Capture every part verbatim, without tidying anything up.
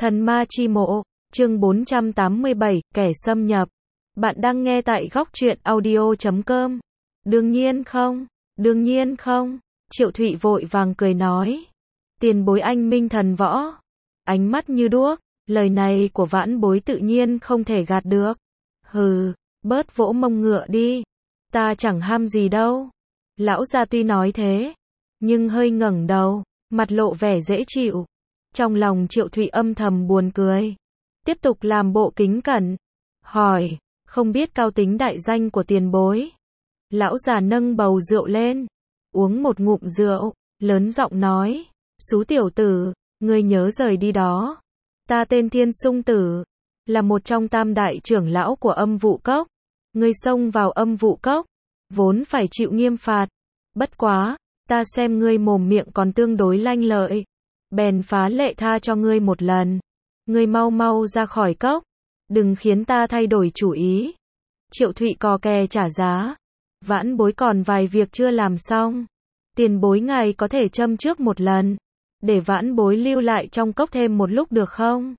Thần ma chi mộ, chương bốn trăm tám mươi bảy, kẻ xâm nhập. Bạn đang nghe tại góc truyện audio chấm com. Đương nhiên không, đương nhiên không. Triệu Thụy vội vàng cười nói. Tiền bối anh minh thần võ. Ánh mắt như đuốc, lời này của vãn bối tự nhiên không thể gạt được. Hừ, bớt vỗ mông ngựa đi. Ta chẳng ham gì đâu. Lão gia tuy nói thế, nhưng hơi ngẩng đầu, mặt lộ vẻ dễ chịu. Trong lòng Triệu Thụy âm thầm buồn cười. Tiếp tục làm bộ kính cẩn. Hỏi, không biết cao tính đại danh của tiền bối. Lão già nâng bầu rượu lên, uống một ngụm rượu, lớn giọng nói. Xú tiểu tử, ngươi nhớ rời đi đó. Ta tên Thiên Sung Tử, là một trong tam đại trưởng lão của Âm Vụ Cốc. Ngươi xông vào Âm Vụ Cốc, vốn phải chịu nghiêm phạt. Bất quá, ta xem ngươi mồm miệng còn tương đối lanh lợi, bèn phá lệ tha cho ngươi một lần. Ngươi mau mau ra khỏi cốc, đừng khiến ta thay đổi chủ ý. Triệu Thụy cò kè trả giá. Vãn bối còn vài việc chưa làm xong. Tiền bối ngài có thể châm trước một lần, để vãn bối lưu lại trong cốc thêm một lúc được không?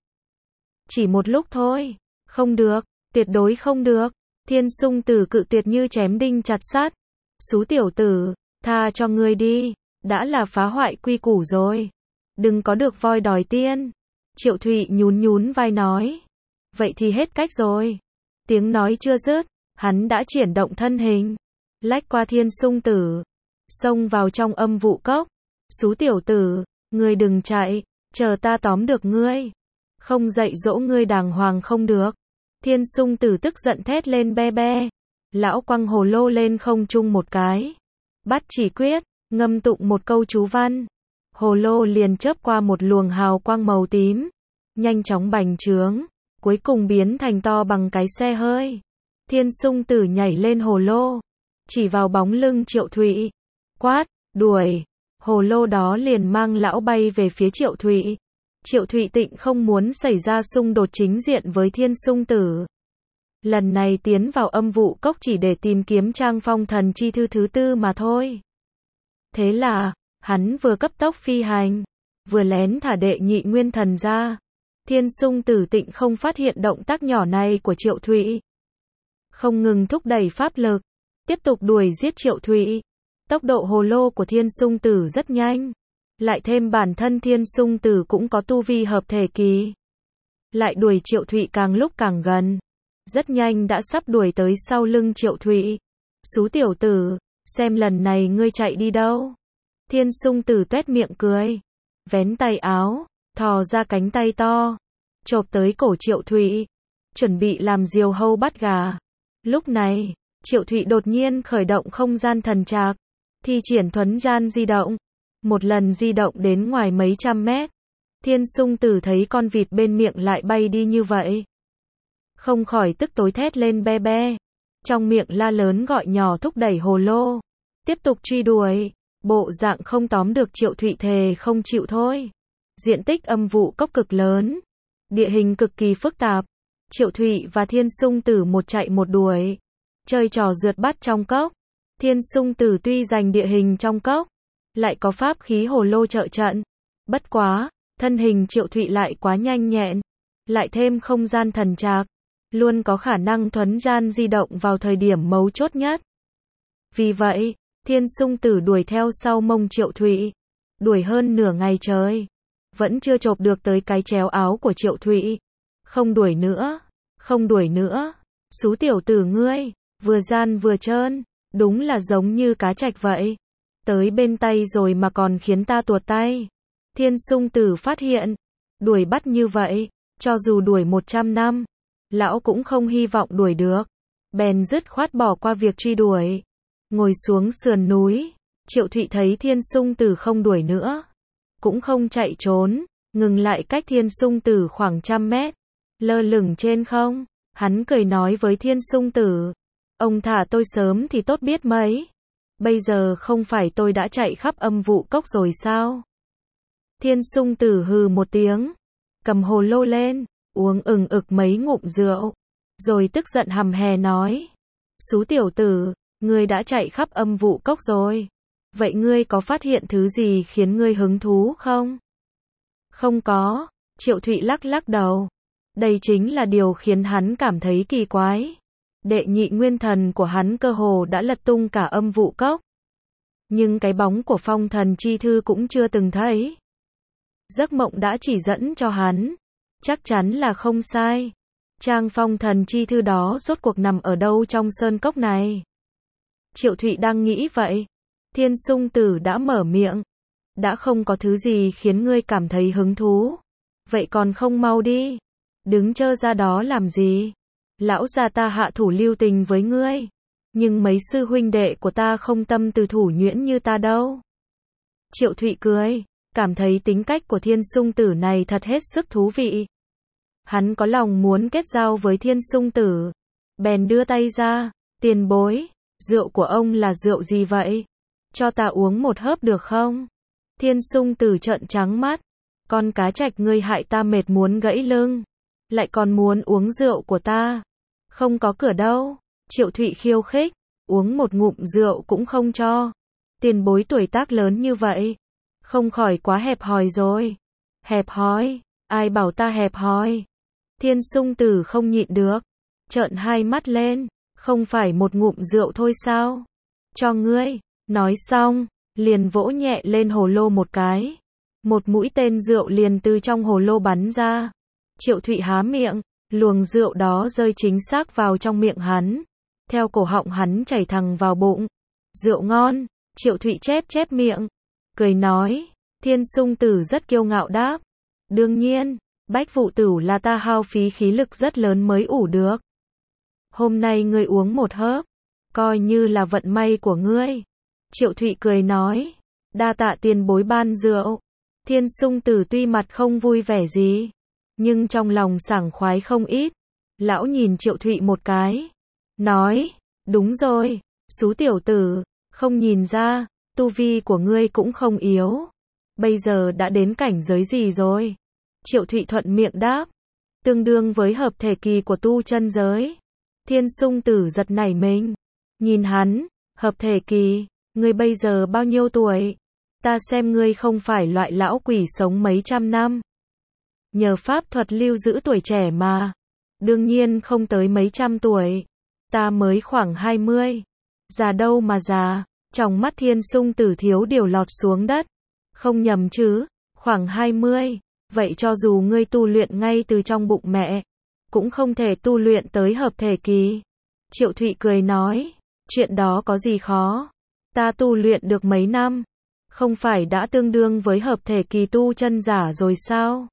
Chỉ một lúc thôi. Không được, tuyệt đối không được. Thiên Sung Tử cự tuyệt như chém đinh chặt sắt. Xú tiểu tử, tha cho ngươi đi, đã là phá hoại quy củ rồi. Đừng có được voi đòi tiên. Triệu Thụy nhún nhún vai nói. Vậy thì hết cách rồi. Tiếng nói chưa dứt, hắn đã triển động thân hình, lách qua Thiên Sung Tử, xông vào trong Âm Vụ Cốc. Xú tiểu tử, ngươi đừng chạy, chờ ta tóm được ngươi. Không dạy dỗ ngươi đàng hoàng không được. Thiên Sung Tử tức giận thét lên be be. Lão quăng hồ lô lên không trung một cái. Bắt chỉ quyết, ngâm tụng một câu chú văn. Hồ lô liền chớp qua một luồng hào quang màu tím, nhanh chóng bành trướng, cuối cùng biến thành to bằng cái xe hơi. Thiên Sung Tử nhảy lên hồ lô, chỉ vào bóng lưng Triệu Thụy, quát, đuổi. Hồ lô đó liền mang lão bay về phía Triệu Thụy. Triệu Thụy Tịnh không muốn xảy ra xung đột chính diện với Thiên Sung Tử. Lần này tiến vào Âm Vụ Cốc chỉ để tìm kiếm trang phong thần chi thư thứ tư mà thôi. Thế là, hắn vừa cấp tốc phi hành, vừa lén thả đệ nhị nguyên thần ra. Thiên Sung Tử Tịnh không phát hiện động tác nhỏ này của Triệu Thụy, không ngừng thúc đẩy pháp lực, tiếp tục đuổi giết Triệu Thụy. Tốc độ hồ lô của Thiên Sung Tử rất nhanh, lại thêm bản thân Thiên Sung Tử cũng có tu vi hợp thể kỳ, lại đuổi Triệu Thụy càng lúc càng gần, rất nhanh đã sắp đuổi tới sau lưng Triệu Thụy. Xú tiểu tử, xem lần này ngươi chạy đi đâu. Thiên Sung Tử tuét miệng cười, vén tay áo, thò ra cánh tay to, chộp tới cổ Triệu Thụy, chuẩn bị làm diều hâu bắt gà. Lúc này, Triệu Thụy đột nhiên khởi động không gian thần trạc, thi triển thuấn gian di động, một lần di động đến ngoài mấy trăm mét. Thiên Sung Tử thấy con vịt bên miệng lại bay đi như vậy, không khỏi tức tối thét lên be be, trong miệng la lớn gọi nhỏ thúc đẩy hồ lô, tiếp tục truy đuổi. Bộ dạng không tóm được Triệu Thụy thề không chịu thôi. Diện tích Âm Vụ Cốc cực lớn, địa hình cực kỳ phức tạp. Triệu Thụy và Thiên Sung Tử một chạy một đuổi, chơi trò rượt bắt trong cốc. Thiên Sung Tử tuy giành địa hình trong cốc, lại có pháp khí hồ lô trợ trận. Bất quá, thân hình Triệu Thụy lại quá nhanh nhẹn, lại thêm không gian thần trạc, luôn có khả năng thuấn gian di động vào thời điểm mấu chốt nhất. Vì vậy, Thiên Sung Tử đuổi theo sau mông Triệu Thụy, đuổi hơn nửa ngày trời, vẫn chưa chộp được tới cái chéo áo của Triệu Thụy. Không đuổi nữa, không đuổi nữa. Xú tiểu tử ngươi, vừa gian vừa trơn, đúng là giống như cá trạch vậy. Tới bên tay rồi mà còn khiến ta tuột tay. Thiên Sung Tử phát hiện, đuổi bắt như vậy, cho dù đuổi một trăm năm, lão cũng không hy vọng đuổi được. Bèn dứt khoát bỏ qua việc truy đuổi, ngồi xuống sườn núi. Triệu Thụy thấy Thiên Sung Tử không đuổi nữa, cũng không chạy trốn, ngừng lại cách Thiên Sung Tử khoảng trăm mét, lơ lửng trên không. Hắn cười nói với Thiên Sung Tử, ông thả tôi sớm thì tốt biết mấy. Bây giờ không phải tôi đã chạy khắp Âm Vụ Cốc rồi sao? Thiên Sung Tử hừ một tiếng, cầm hồ lô lên, uống ừng ực mấy ngụm rượu, rồi tức giận hầm hè nói, xú tiểu tử, ngươi đã chạy khắp Âm Vụ Cốc rồi. Vậy ngươi có phát hiện thứ gì khiến ngươi hứng thú không? Không có. Triệu Thụy lắc lắc đầu. Đây chính là điều khiến hắn cảm thấy kỳ quái. Đệ nhị nguyên thần của hắn cơ hồ đã lật tung cả âm vụ cốc. Nhưng cái bóng của phong thần chi thư cũng chưa từng thấy. Giấc mộng đã chỉ dẫn cho hắn. Chắc chắn là không sai. Trang phong thần chi thư đó rốt cuộc nằm ở đâu trong sơn cốc này? Triệu Thụy đang nghĩ vậy. Thiên Sung Tử đã mở miệng. Đã không có thứ gì khiến ngươi cảm thấy hứng thú. Vậy còn không mau đi. Đứng chơ ra đó làm gì? Lão già ta hạ thủ lưu tình với ngươi. Nhưng mấy sư huynh đệ của ta không tâm từ thủ nhuyễn như ta đâu. Triệu Thụy cười. Cảm thấy tính cách của Thiên Sung Tử này thật hết sức thú vị. Hắn có lòng muốn kết giao với Thiên Sung Tử. Bèn đưa tay ra. Tiền bối. Rượu của ông là rượu gì vậy? Cho ta uống một hớp được không? Thiên Sung Tử trợn trắng mắt. Con cá trạch ngươi hại ta mệt muốn gãy lưng. Lại còn muốn uống rượu của ta. Không có cửa đâu. Triệu Thụy khiêu khích. Uống một ngụm rượu cũng không cho. Tiền bối tuổi tác lớn như vậy. Không khỏi quá hẹp hòi rồi. Hẹp hòi? Ai bảo ta hẹp hòi? Thiên Sung Tử không nhịn được. Trợn hai mắt lên. Không phải một ngụm rượu thôi sao? Cho ngươi. Nói xong. Liền vỗ nhẹ lên hồ lô một cái. Một mũi tên rượu liền từ trong hồ lô bắn ra. Triệu Thụy há miệng. Luồng rượu đó rơi chính xác vào trong miệng hắn. Theo cổ họng hắn chảy thẳng vào bụng. Rượu ngon. Triệu Thụy chép chép miệng. Cười nói. Thiên Sung Tử rất kiêu ngạo đáp. Đương nhiên. Bách vụ tửu là ta hao phí khí lực rất lớn mới ủ được. Hôm nay ngươi uống một hớp. Coi như là vận may của ngươi. Triệu Thụy cười nói. Đa tạ tiền bối ban rượu. Thiên Sung Tử tuy mặt không vui vẻ gì. Nhưng trong lòng sảng khoái không ít. Lão nhìn Triệu Thụy một cái. Nói. Đúng rồi. Xú tiểu tử. Không nhìn ra. Tu vi của ngươi cũng không yếu. Bây giờ đã đến cảnh giới gì rồi? Triệu Thụy thuận miệng đáp. Tương đương với hợp thể kỳ của tu chân giới. Thiên Sung Tử giật nảy mình. Nhìn hắn. Hợp thể kỳ. Ngươi bây giờ bao nhiêu tuổi? Ta xem ngươi không phải loại lão quỷ sống mấy trăm năm. Nhờ pháp thuật lưu giữ tuổi trẻ mà. Đương nhiên không tới mấy trăm tuổi. Ta mới khoảng hai mươi. Già đâu mà già. Trong mắt Thiên Sung Tử thiếu điều lọt xuống đất. Không nhầm chứ. Khoảng hai mươi. Vậy cho dù ngươi tu luyện ngay từ trong bụng mẹ. Cũng không thể tu luyện tới hợp thể kỳ. Triệu Thụy cười nói. Chuyện đó có gì khó. Ta tu luyện được mấy năm. Không phải đã tương đương với hợp thể kỳ tu chân giả rồi sao?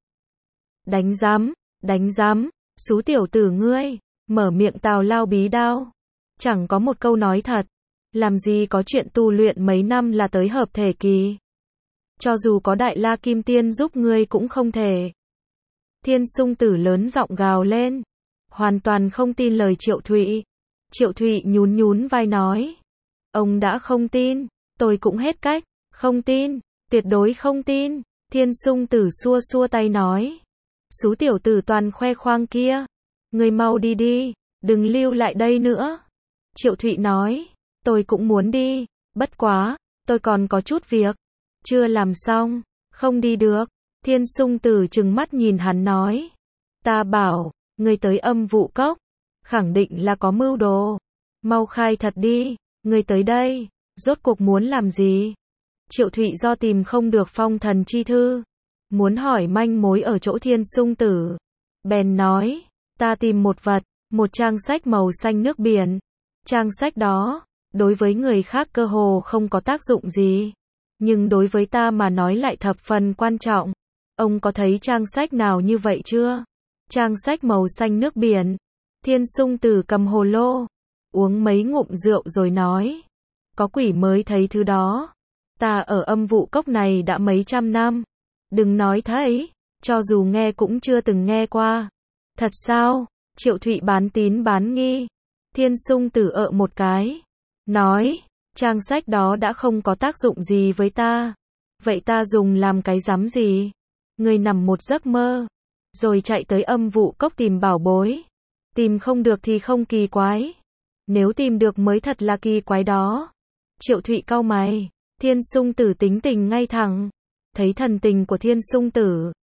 Đánh giám, đánh giám, xú tiểu tử ngươi, mở miệng tào lao bí đao. Chẳng có một câu nói thật. Làm gì có chuyện tu luyện mấy năm là tới hợp thể kỳ. Cho dù có Đại La Kim Tiên giúp ngươi cũng không thể. Thiên Sung Tử lớn giọng gào lên. Hoàn toàn không tin lời Triệu Thụy. Triệu Thụy nhún nhún vai nói. Ông đã không tin, tôi cũng hết cách. Không tin, tuyệt đối không tin. Thiên Sung Tử xua xua tay nói. Xú tiểu tử toàn khoe khoang kia. Ngươi mau đi đi, đừng lưu lại đây nữa. Triệu Thụy nói. Tôi cũng muốn đi, bất quá, tôi còn có chút việc. Chưa làm xong, không đi được. Thiên Sung Tử trừng mắt nhìn hắn nói. Ta bảo, ngươi tới âm vụ cốc. Khẳng định là có mưu đồ. Mau khai thật đi, ngươi tới đây, rốt cuộc muốn làm gì? Triệu Thụy do tìm không được phong thần chi thư. Muốn hỏi manh mối ở chỗ Thiên Sung Tử. Bèn nói, ta tìm một vật, một trang sách màu xanh nước biển. Trang sách đó, đối với người khác cơ hồ không có tác dụng gì. Nhưng đối với ta mà nói lại thập phần quan trọng. Ông có thấy trang sách nào như vậy chưa? Trang sách màu xanh nước biển. Thiên Sung Tử cầm hồ lô, uống mấy ngụm rượu rồi nói. Có quỷ mới thấy thứ đó. Ta ở âm vụ cốc này đã mấy trăm năm. Đừng nói thấy, cho dù nghe cũng chưa từng nghe qua. Thật sao? Triệu Thụy bán tín bán nghi. Thiên Sung Tử ợ một cái. Nói, trang sách đó đã không có tác dụng gì với ta. Vậy ta dùng làm cái rắm gì? Ngươi nằm một giấc mơ. Rồi chạy tới âm vụ cốc tìm bảo bối. Tìm không được thì không kỳ quái. Nếu tìm được mới thật là kỳ quái đó. Triệu Thụy cau mày. Thiên Sung Tử tính tình ngay thẳng. Thấy thần tình của Thiên Sung Tử.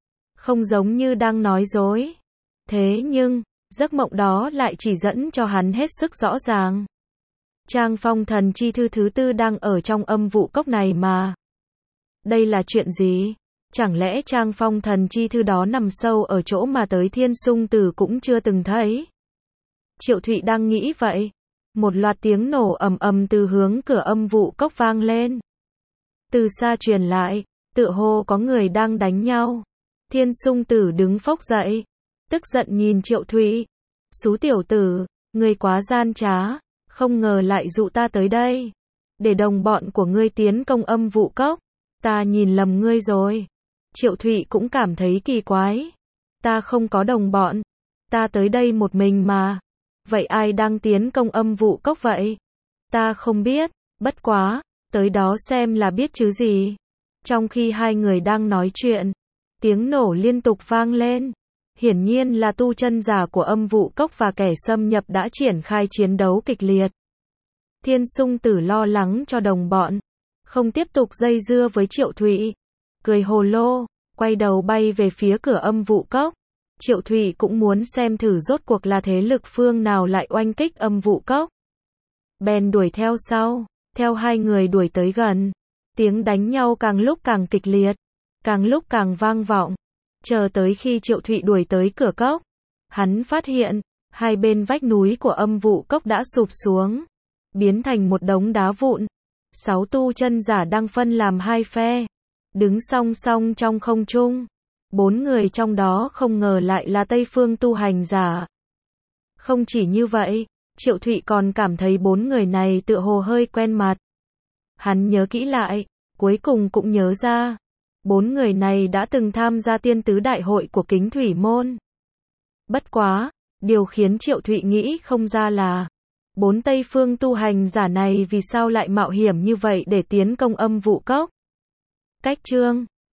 không giống như đang nói dối. Thế nhưng, giấc mộng đó lại chỉ dẫn cho hắn hết sức rõ ràng. Trang phong thần chi thư thứ tư đang ở trong âm vụ cốc này mà. Đây là chuyện gì? Chẳng lẽ trang phong thần chi thư đó nằm sâu ở chỗ mà tới thiên sung tử cũng chưa từng thấy? Triệu Thụy đang nghĩ vậy. Một loạt tiếng nổ ầm ầm từ hướng cửa âm vụ cốc vang lên. Từ xa truyền lại, tựa hồ có người đang đánh nhau. Thiên sung tử đứng phốc dậy, tức giận nhìn Triệu Thụy. Xú tiểu tử, ngươi quá gian trá, không ngờ lại dụ ta tới đây. Để đồng bọn của ngươi tiến công âm vụ cốc. Ta nhìn lầm ngươi rồi. Triệu Thụy cũng cảm thấy kỳ quái. Ta không có đồng bọn. Ta tới đây một mình mà. Vậy ai đang tiến công âm vụ cốc vậy? Ta không biết, bất quá, tới đó xem là biết chứ gì. Trong khi hai người đang nói chuyện, tiếng nổ liên tục vang lên. Hiển nhiên là tu chân giả của âm vụ cốc và kẻ xâm nhập đã triển khai chiến đấu kịch liệt. Thiên sung tử lo lắng cho đồng bọn, không tiếp tục dây dưa với Triệu Thụy. Cười hồ lô, quay đầu bay về phía cửa âm vụ cốc. Triệu Thụy cũng muốn xem thử rốt cuộc là thế lực phương nào lại oanh kích âm vụ cốc. Bèn đuổi theo sau, theo hai người đuổi tới gần. Tiếng đánh nhau càng lúc càng kịch liệt, càng lúc càng vang vọng. Chờ tới khi Triệu Thụy đuổi tới cửa cốc, hắn phát hiện, hai bên vách núi của âm vụ cốc đã sụp xuống, biến thành một đống đá vụn. Sáu tu chân giả đang phân làm hai phe, đứng song song trong không trung. Bốn người trong đó không ngờ lại là Tây phương tu hành giả. Không chỉ như vậy, Triệu Thụy còn cảm thấy bốn người này tựa hồ hơi quen mặt. Hắn nhớ kỹ lại, cuối cùng cũng nhớ ra. Bốn người này đã từng tham gia tiên tứ đại hội của Kính Thủy Môn. Bất quá, điều khiến Triệu Thụy nghĩ không ra là bốn Tây phương tu hành giả này vì sao lại mạo hiểm như vậy để tiến công âm vụ cốc. Cách chương